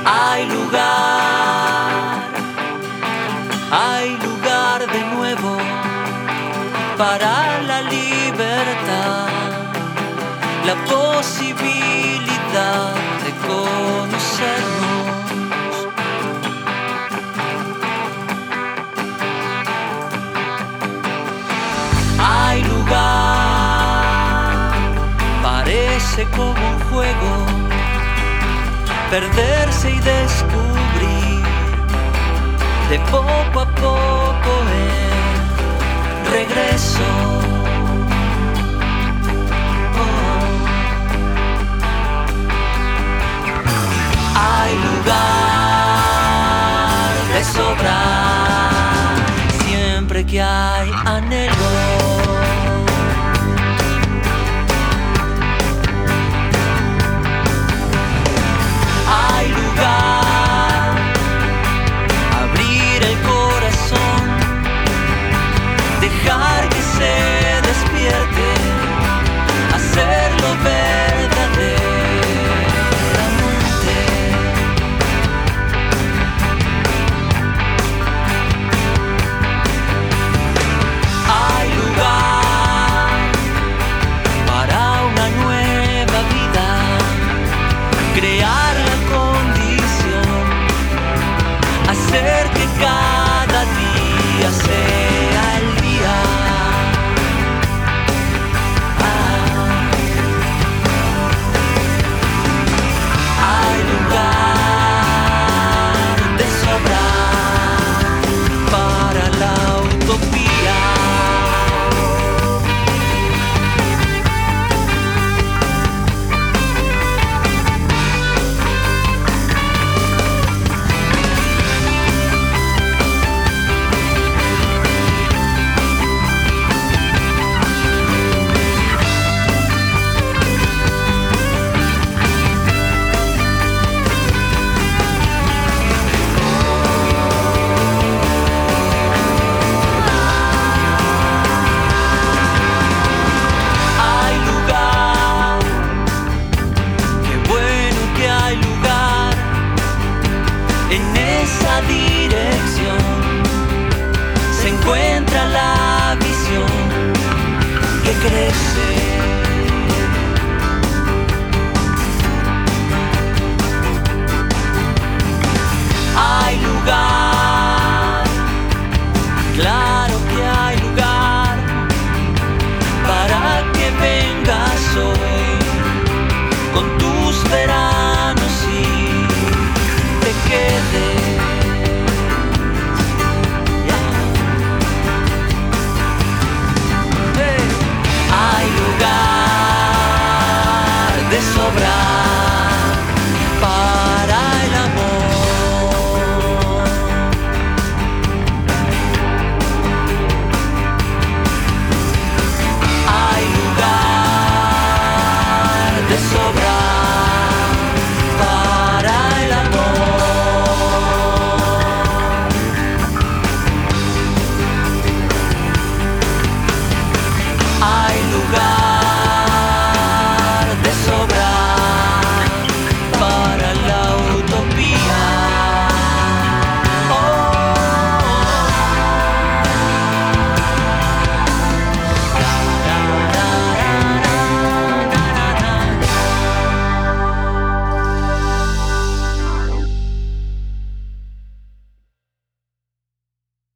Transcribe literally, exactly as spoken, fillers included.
Hay lugar, hay lugar de nuevo para la libertad, la posibilidad de conocernos. Hay lugar, parece como un juego, perderse y descubrir de poco a poco el regreso. Oh. Hay lugar de sobra siempre que hay anhelo. Dejar que se despierte, hacerlo verdaderamente. Hay lugar para una nueva vida, crear la condición, hacer que cada día sea el dirección se encuentra la visión que crece.